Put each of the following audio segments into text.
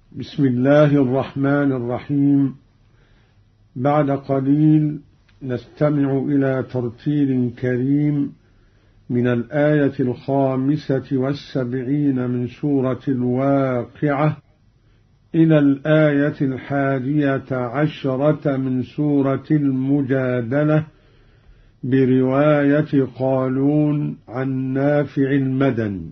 بسم الله الرحمن الرحيم. بعد قليل نستمع إلى ترتيل كريم من الآية 75 من سورة الواقعة إلى الآية 11 من سورة المجادلة برواية قالون عن نافع المدني.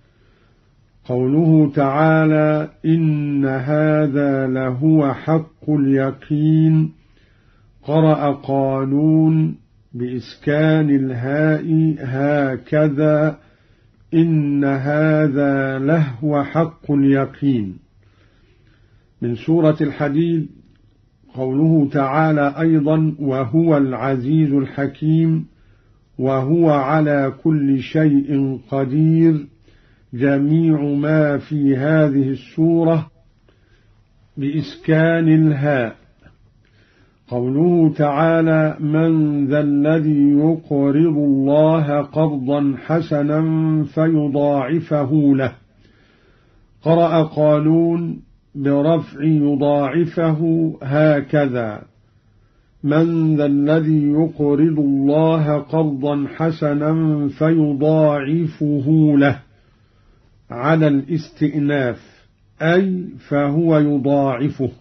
قوله تعالى: إن هذا لهو حق اليقين. قرأ قالون بإسكان الهاء هكذا: إن هذا لهو حق اليقين. من سورة الحديد قوله تعالى أيضا: وهو العزيز الحكيم وهو على كل شيء قدير. جميع ما في هذه السورة بإسكان الهاء. قوله تعالى: من ذا الذي يقرض الله قرضا حسنا فيضاعفه له. قرأ قالون برفع يضاعفه هكذا: من ذا الذي يقرض الله قرضا حسنا فيضاعفه له، على الاستئناف، أي فهو يضاعفه.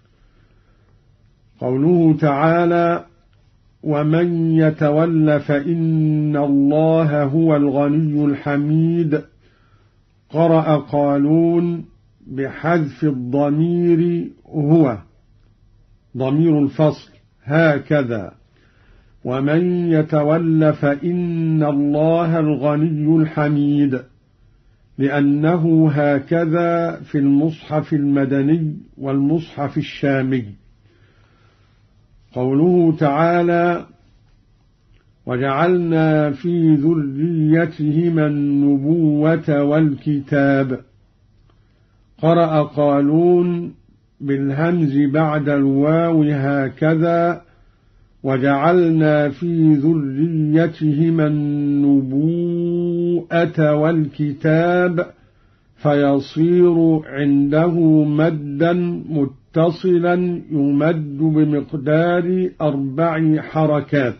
قوله تعالى: ومن يتول فإن الله هو الغني الحميد. قرأ قالون بحذف الضمير هو ضمير الفصل هكذا: ومن يتول فإن الله الغني الحميد، لأنه هكذا في المصحف المدني والمصحف الشامي. قوله تعالى: وجعلنا في ذريتهما النبوة والكتاب. قرأ قالون بالهمز بعد الواو هكذا: وجعلنا في ذريتهما النبوءة والكتاب، فيصير عنده مدا متصلا يمد بمقدار 4 حركات.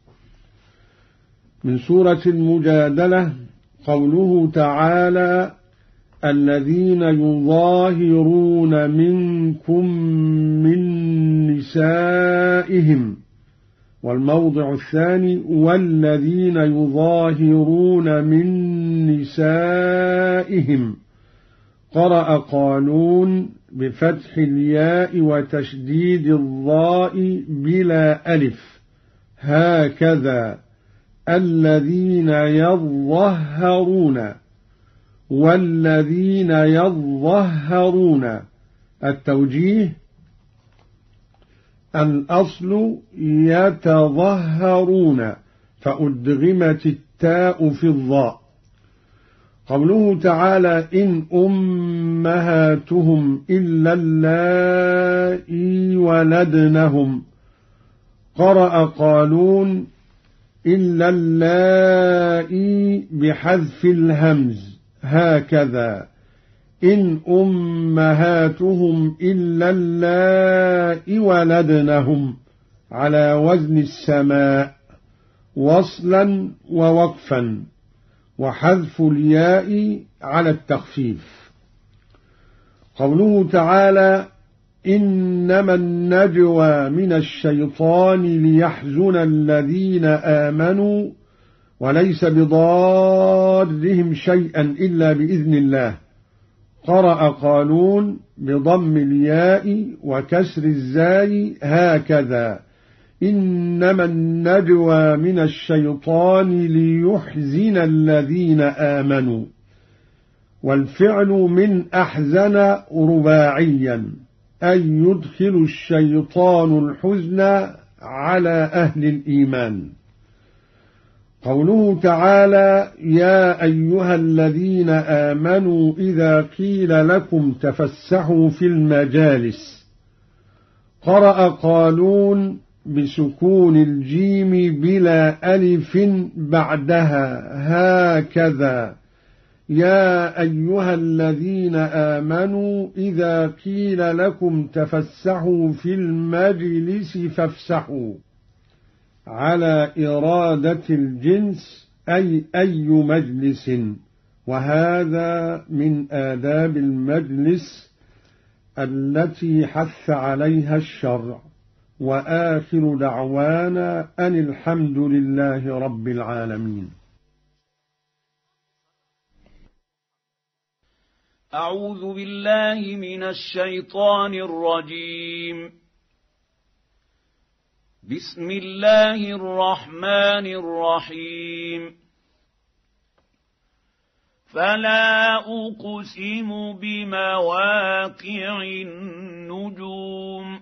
من سورة المجادلة قوله تعالى: الذين يظاهرون منكم من نسائهم. والموضع الثاني: والذين يظاهرون من نسائهم. قرأ قالون بفتح الياء وتشديد الضاء بلا ألف هكذا: الذين يظهرون. والذين يظهرون. التوجيه: الأصل يتظهرون، فأدغمت التاء في الضاء. قوله تعالى: إن أمهاتهم إلا اللائي ولدنهم. قرأ قالون إلا اللائي بحذف الهمز هكذا: إن أمهاتهم إلا اللائي ولدنهم، على وزن السماء، وصلا ووقفا، وحذف الياء على التخفيف. قوله تعالى: إنما النجوى من الشيطان ليحزن الذين آمنوا وليس بضارهم شيئا إلا بإذن الله. قرأ قالون بضم الياء وكسر الزاي هكذا: إنما النجوى من الشيطان ليحزن الذين آمنوا. والفعل من أحزن رباعيا، أي يدخل الشيطان الحزن على أهل الإيمان. قوله تعالى: يا أيها الذين آمنوا إذا قيل لكم تفسحوا في المجالس. قرأ قالون بسكون الجيم بلا ألف بعدها هكذا: يا أيها الذين آمنوا إذا قيل لكم تفسحوا في المجلس فافسحوا، على إرادة الجنس أي مجلس، وهذا من آداب المجلس التي حث عليها الشرع. وآخر دعوانا أن الحمد لله رب العالمين. أعوذ بالله من الشيطان الرجيم. بسم الله الرحمن الرحيم. فلا أقسم بمواقع النجوم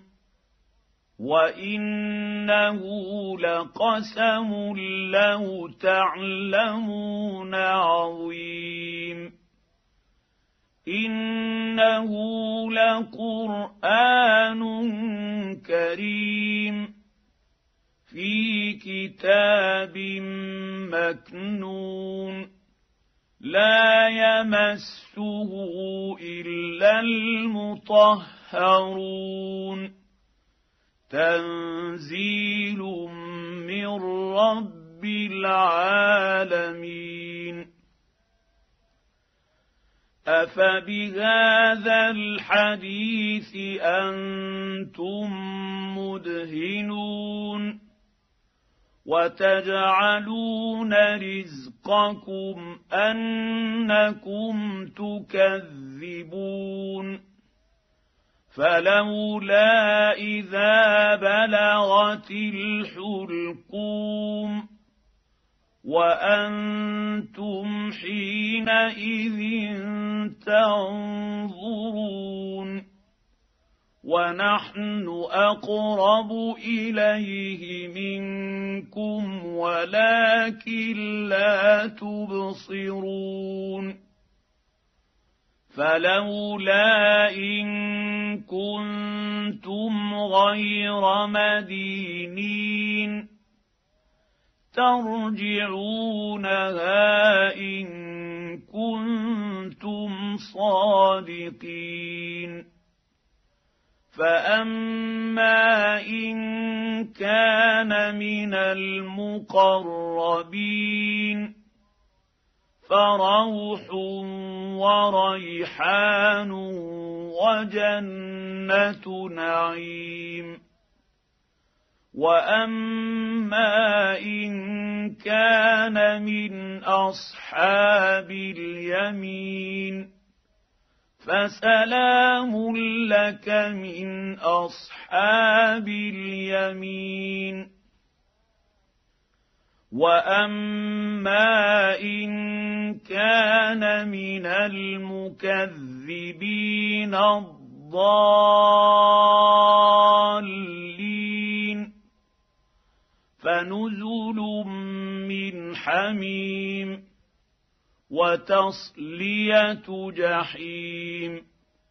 وإنه لقسم لو تعلمون عظيم. إنه لقرآن كريم في كتاب مكنون لا يمسه إلا المطهرون تنزيل من رب العالمين. أفبهذا الحديث أنتم مدهنون وتجعلون رزقكم أنكم تكذبون. فلولا إذا بلغت الحلقوم وأنتم حينئذ تنظرون ونحن أقرب إليه منكم ولكن لا تبصرون. فلولا إن كنتم غير مدينين ترجعونها إن كنتم صادقين. فأما إن كان من المقربين فروح وريحان وجنة نعيم. وأما إن كان من أصحاب اليمين فسلام لك من أصحاب اليمين. وأما إن كان من المكذبين الضالين فنزل من حميم وتصلية جحيم.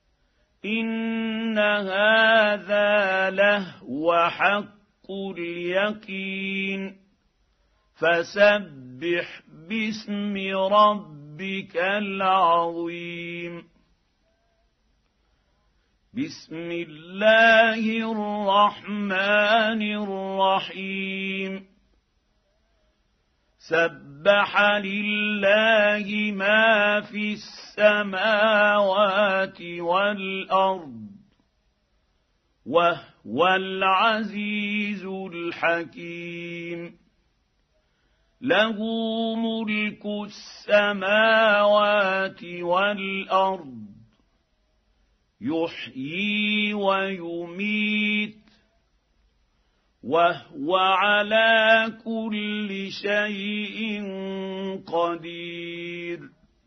إن هذا لهو حق اليقين. فسبح باسم ربك العظيم. بسم الله الرحمن الرحيم. سبح لله ما في السماوات والأرض وهو العزيز الحكيم. له ملك السماوات والأرض يحيي ويميت وهو على كل شيء قدير.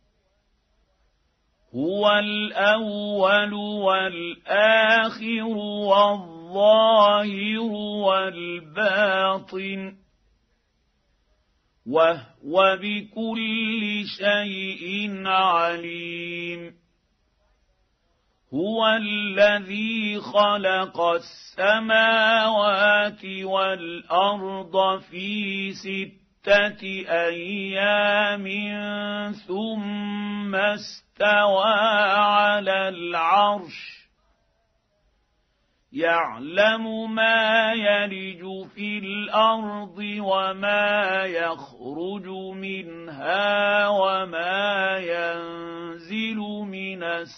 هو الأول والآخر والظاهر والباطن وهو بكل شيء عليم. هو الذي خلق السماوات والأرض في أيام ثم استوى على العرش يعلم ما يلج في الأرض وما يخرج منها وما ينزل من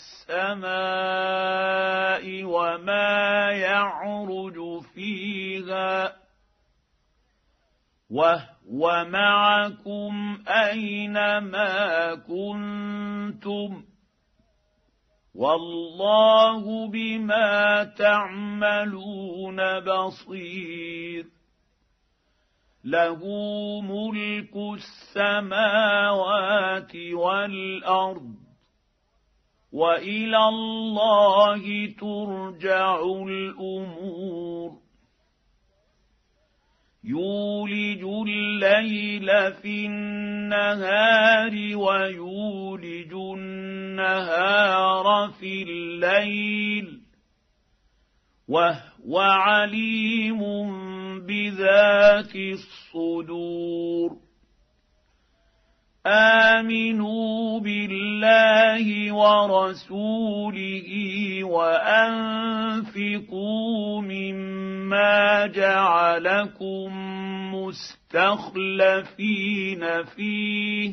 السماء وما يعرج فيها وهو معكم أينما كنتم والله بما تعملون بصير له ملك السماوات والأرض وإلى الله ترجع الأمور يولج الليل في النهار ويولج النهار في الليل وهو عليم بذات الصدور آمنوا بالله ورسوله وأنفقوا مما جعلكم مستخلفين فيه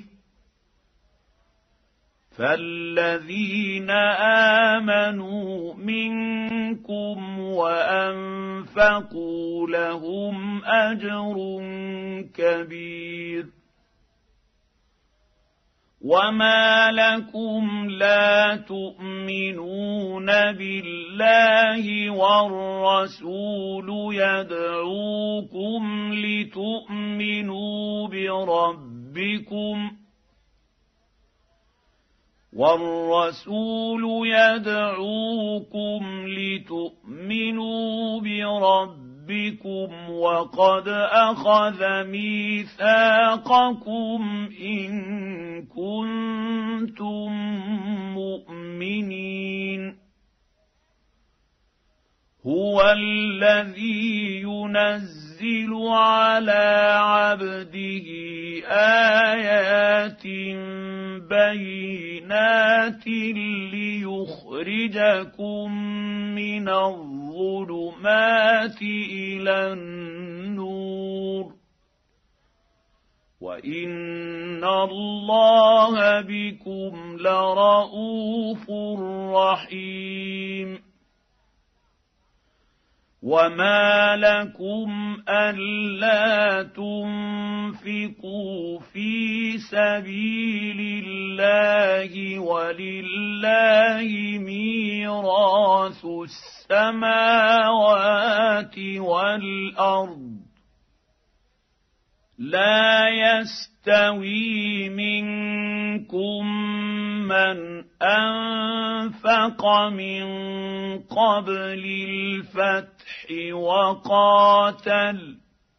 فالذين آمنوا منكم وأنفقوا لهم أجر كبير وما لكم لا تؤمنون بالله والرسول يدعوكم لتؤمنوا بربكم وقد أخذ ميثاقكم إن كنتم مؤمنين هو الذي ينزل على عبده آيات بينات ليخرجكم من الظلمات إلى النور وإن الله بكم لرءوف رحيم وما لكم ألا تنفقوا في سبيل الله ولله ميراث السماوات والأرض لا يستوي منكم من أنفق من قبل الفتح وقاتل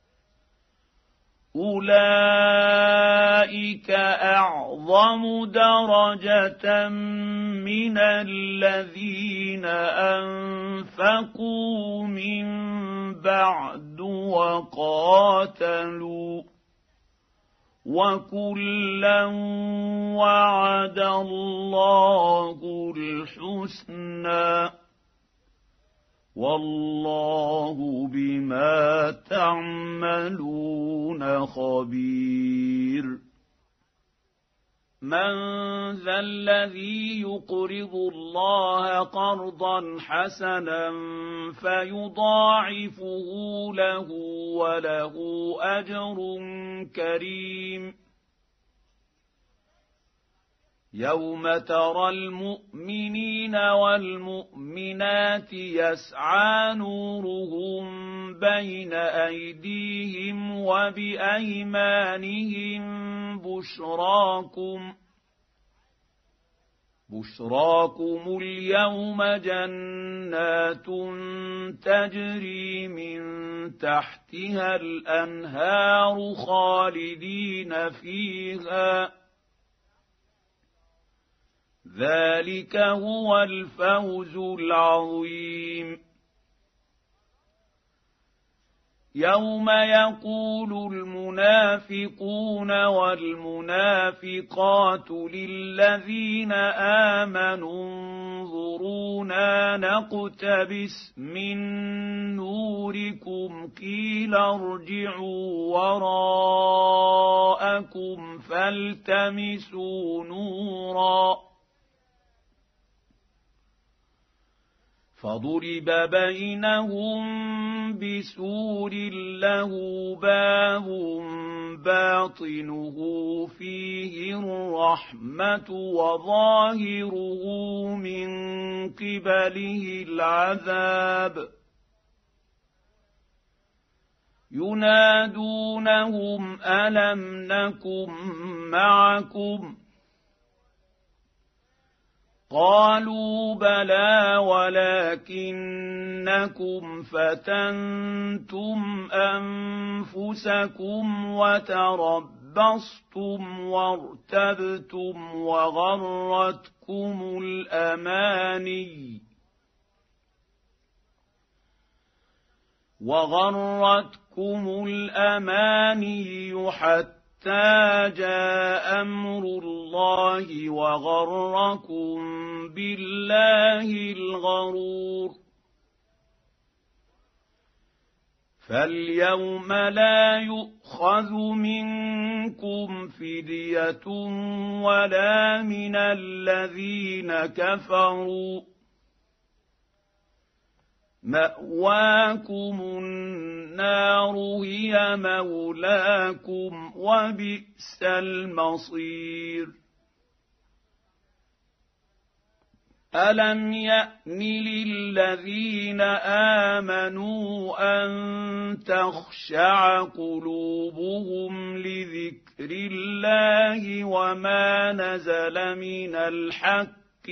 أولئك أعظم درجة من الذين أنفقوا من بعد وقاتلوا وكلا وعد الله الحسنى والله بما تعملون خبير من ذا الذي يقرض الله قرضا حسنا فيضاعفه له وله أجر كريم يوم ترى المؤمنين والمؤمنات يسعى نورهم بين أيديهم وبأيمانهم بشراكم اليوم جنات تجري من تحتها الأنهار خالدين فيها ذلك هو الفوز العظيم يوم يقول المنافقون والمنافقات للذين آمنوا انظرونا نقتبس من نوركم قيل ارجعوا وراءكم فالتمسوا نورا فضرب بينهم بسور له باب باطنه فيه الرحمة وظاهره من قبله العذاب ينادونهم ألم نكن معكم قالوا بلى ولكنكم فتنتم أنفسكم وتربصتم وارتبتم وغرتكم الأماني حتى جاء أمر الله وغركم بالله الغرور فاليوم لا يؤخذ منكم فدية ولا من الذين كفروا مأواكم النار هي مولاكم وبئس المصير ألم يأن للذين آمنوا أن تخشع قلوبهم لذكر الله وما نزل من الحق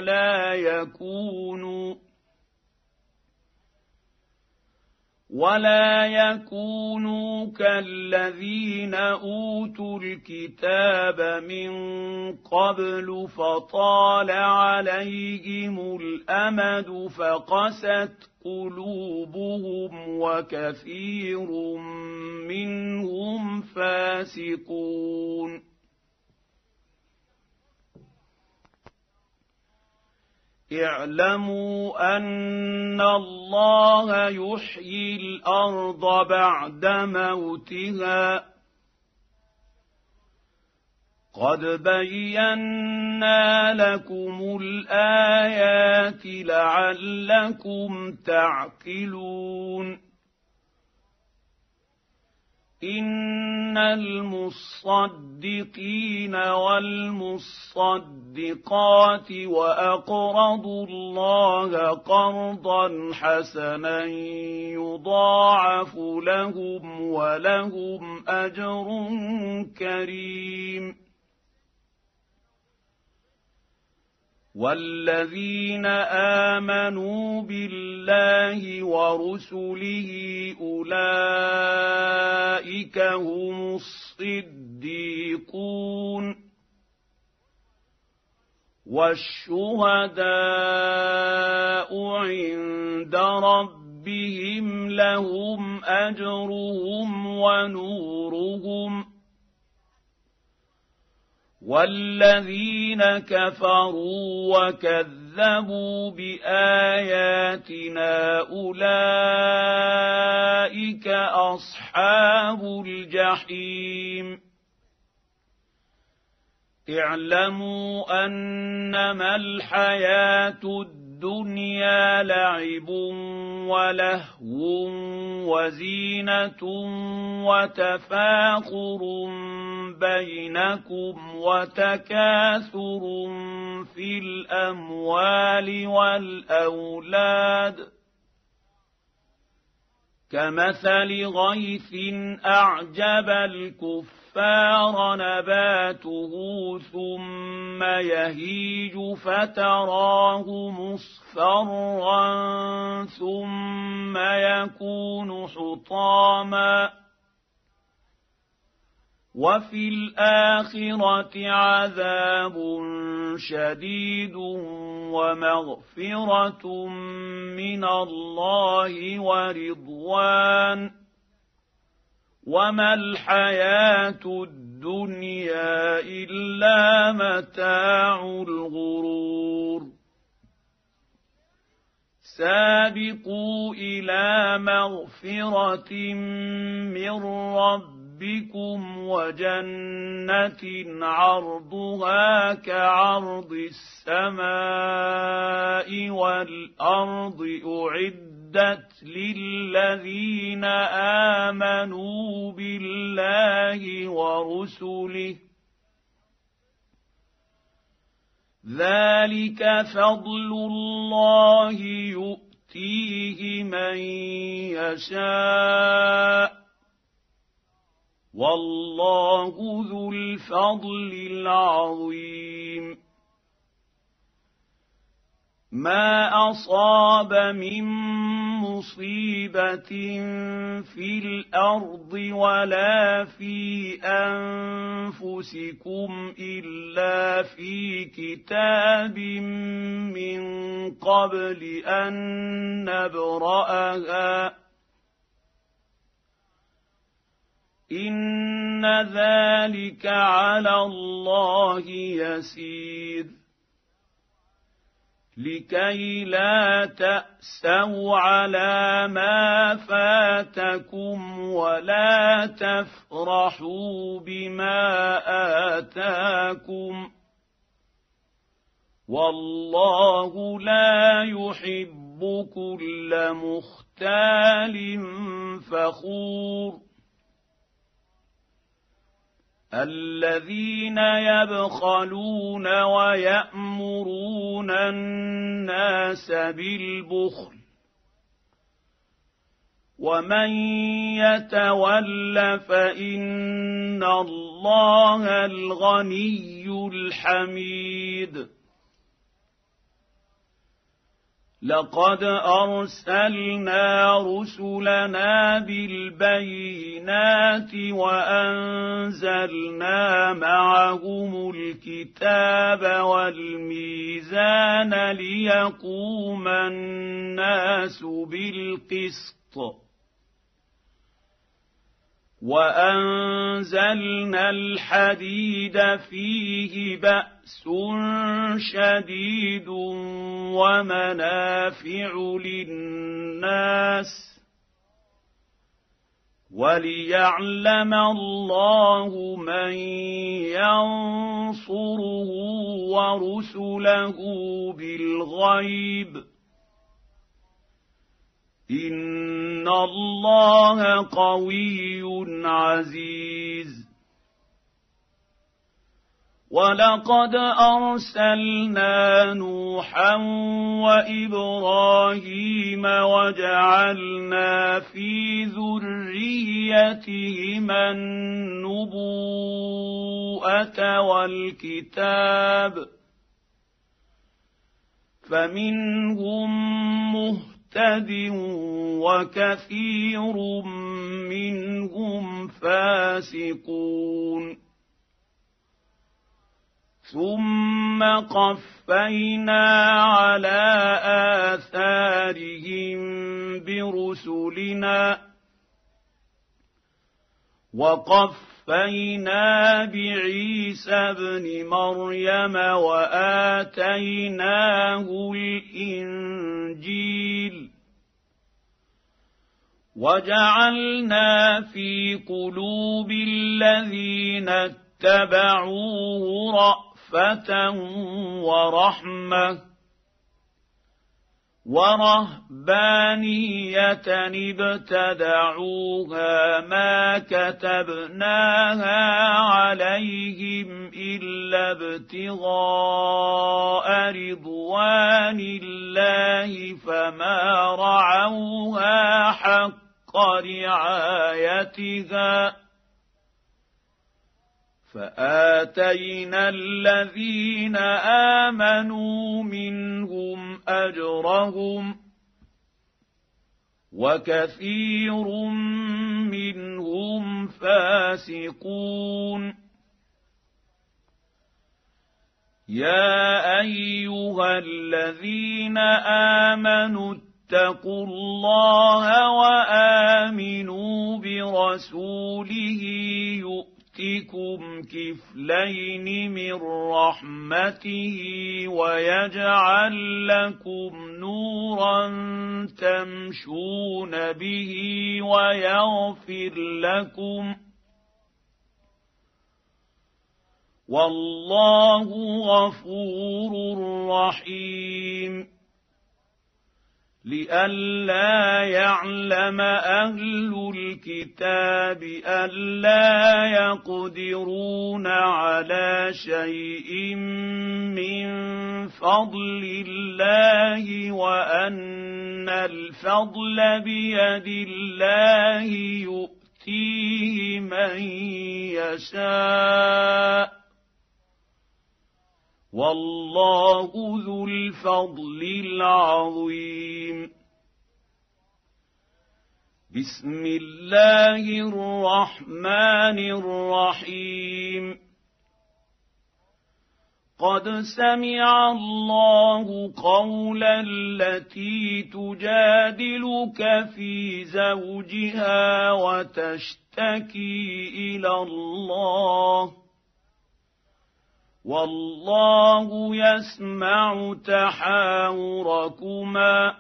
ولا يكونوا كالذين أوتوا الكتاب من قبل فطال عليهم الأمد فقست قلوبهم وكثير منهم فاسقون اعلموا أن الله يحيي الأرض بعد موتها قد بينا لكم الآيات لعلكم تعقلون إن المصدقين والمصدقات وأقرضوا الله قرضا حسنا يضاعف لهم ولهم أجر كريم والذين آمنوا بالله ورسله أولئك هم الصديقون والشهداء عند ربهم لهم أجرهم ونورهم والذين كفروا وكذبوا بآياتنا أولئك أصحاب الجحيم اعلموا أنما الحياة الدنيا لعب ولهو وزينة وتفاخر بينكم وتكاثر في الأموال والأولاد كمثل غيث أعجب الكفار نباته ثم يهيج فتراه مصفرا ثم يكون حطاما وفي الآخرة عذاب شديد ومغفرة من الله ورضوان وما الحياة الدنيا إلا متاع الغرور سابقوا إلى مغفرة من ربكم وجنة عرضها كعرض السماء والأرض أعدت للذين آمنوا بالله ورسله ذلك فضل الله يؤتيه من يشاء والله ذو الفضل العظيم ما أصاب من مصيبة في الأرض ولا في أنفسكم إلا في كتاب من قبل أن نبرأها إن ذلك على الله يسير لكي لا تأسوا على ما فاتكم ولا تفرحوا بما آتاكم والله لا يحب كل مختال فخور الذين يبخلون ويأمرون الناس بالبخل ومن يتول فإن الله الغني الحميد لقد أرسلنا رسلنا بالبينات وأنزلنا معهم الكتاب والميزان ليقوم الناس بالقسط وأنزلنا الحديد فيه بأس شديد ومنافع للناس وليعلم الله من ينصره ورسله بالغيب إن الله قوي عزيز ولقد أرسلنا نوحا وإبراهيم وجعلنا في ذريتهما النبوءة والكتاب فمنهم مهتد وكثير منهم فاسقون ثم قفينا على آثارهم برسلنا وقفينا بعيسى ابن مريم وآتيناه الإنجيل وجعلنا في قلوب الذين اتبعوه رأفة ورحمة ورهبانية ابتدعوها ما كتبناها عليهم إلا ابتغاء رضوان الله فما رعوها حق رعايتها فآتينا الذين آمنوا منهم أجرهم وكثير منهم فاسقون يا أيها الذين آمنوا اتقوا الله تؤمنوا برسوله يؤتكم كفلين من رحمته ويجعل لكم نورا تمشون به ويغفر لكم والله غفور رحيم. لئلا يعلم أهل الكتاب ألا يقدرون على شيء من فضل الله وأن الفضل بيد الله يؤتيه من يشاء والله ذو الفضل العظيم. بسم الله الرحمن الرحيم. قد سمع الله قول التي تجادلك في زوجها وتشتكي إلى الله والله يسمع تحاوركما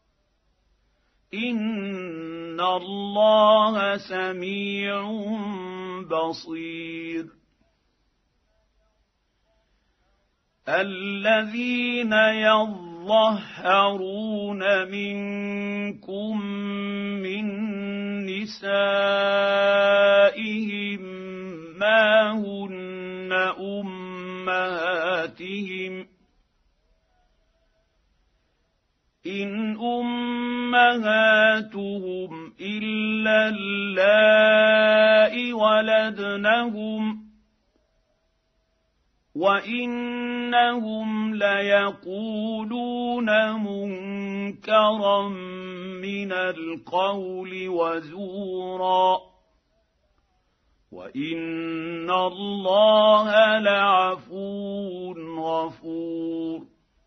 إن الله سميع بصير. الذين يظهرون منكم من نسائهم ما هن أمهاتهم إن أمهاتهم إلا اللائي ولدنهم وإنهم ليقولون منكرا من القول وزورا وإن الله لعفو غفور.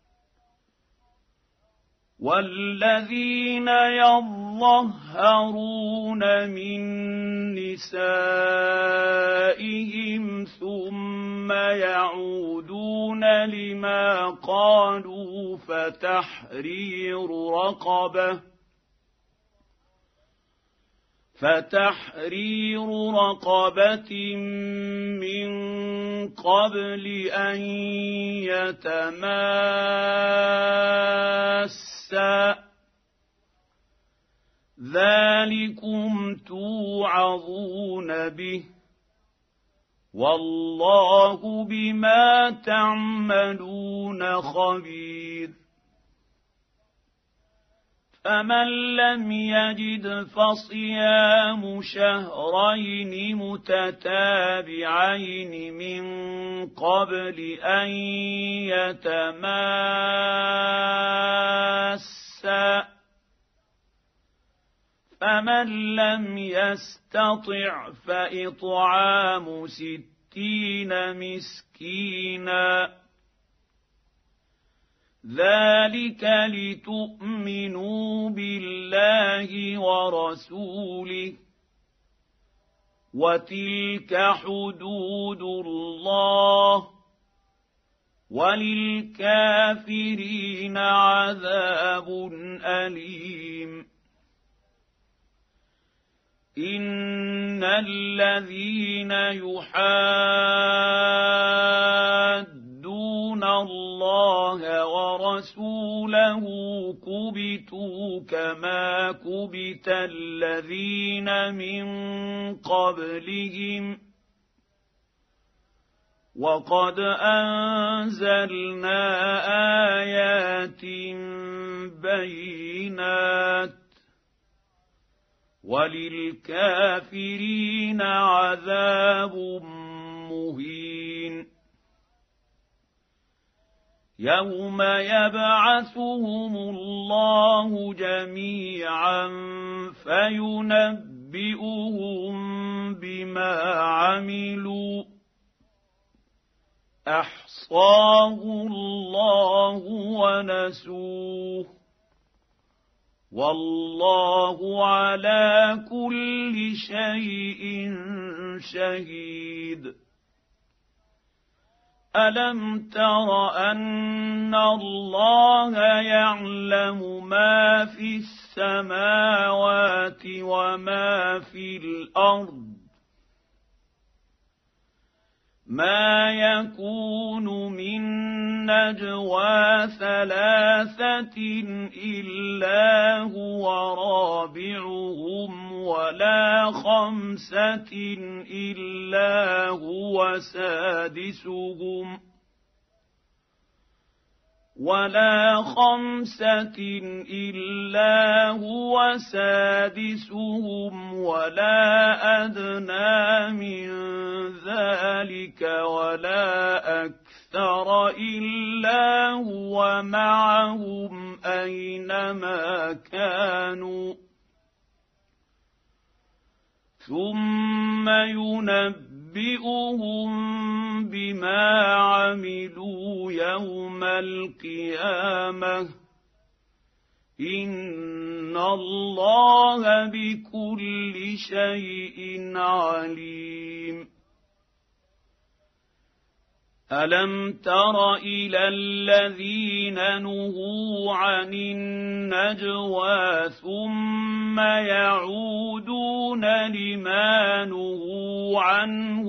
والذين يظهرون من نسائهم ثم يعودون لما قالوا فتحرير رقبة من قبل أن يتماسا ذلكم توعظون به والله بما تعملون خبير. فمن لم يجد فصيام شهرين متتابعين من قبل أن يتماسا فمن لم يستطع فإطعام 60 مسكينا ذلك لتؤمنوا بالله ورسوله وتلك حدود الله وللكافرين عذاب أليم. إن الذين يحادون الله ورسوله كبتوا كما كبت الذين من قبلهم وقد أنزلنا آيات بينات وللكافرين عذاب مهين. يوم يبعثهم الله جميعا فينبئهم بما عملوا أحصاه الله ونسوه والله على كل شيء شهيد. ألم تر أن الله يعلم ما في السماوات وما في الأرض؟ ما يكون من نجوى ثلاثة إلا هو رابعهم ولا خمسة إلا هو سادسهم ولا أدنى من ذلك ولا أكثر إلا هو معهم أينما كانوا ثم ينبئهم بما عملوا يوم القيامة إن الله بكل شيء عليم. ألم تر إلى الذين نهوا عن النجوى ثم يعودون لما نهوا عنه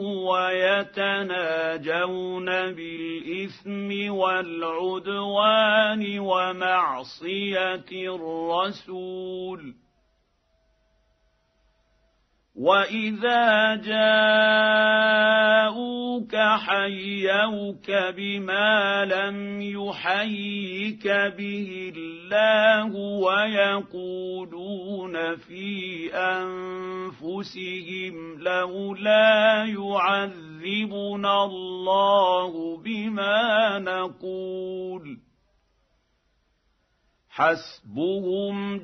ويتناجون بالإثم والعدوان ومعصية الرسول وإذا جاءوك حيوك بما لم يحيك به الله ويقولون في أنفسهم لولا يعذبنا الله بما نقول حسبهم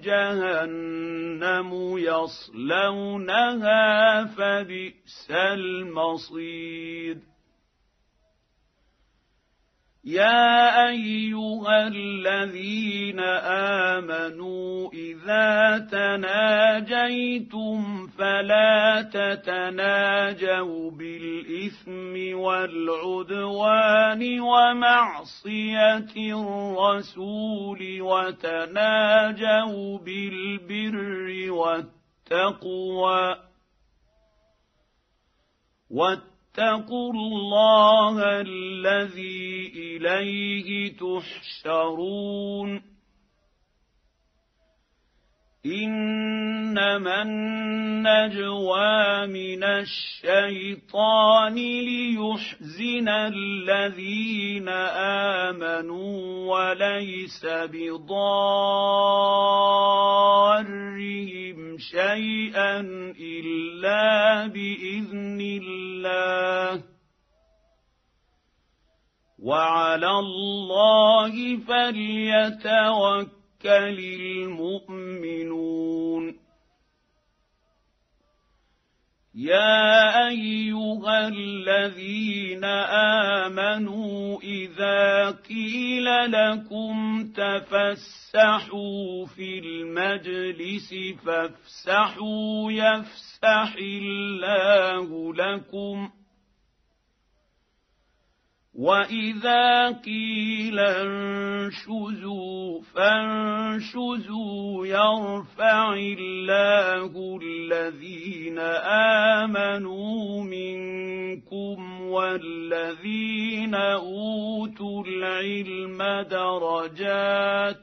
جهنم يصلونها فبئس المصير. يا أيها الذين آمنوا إذا تناجيتم فلا تتناجوا بالإثم والعدوان ومعصية الرسول وتناجوا بالبر والتقوى واتقوا الله الذي إليه تحشرون. إنما النجوى من الشيطان ليحزن الذين آمنوا وليس بضارهم شيئا إلا بإذن الله وعلى الله فليتوكل المؤمنون. يا أيها الذين آمنوا إذا قيل لكم تفسحوا في المجلس فافسحوا يفسح الله لكم وإذا قيل انشزوا فانشزوا يرفع الله الذين آمنوا منكم والذين أوتوا العلم درجات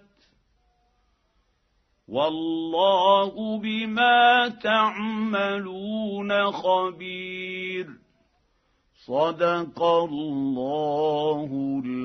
والله بما تعملون خبير. صدق الله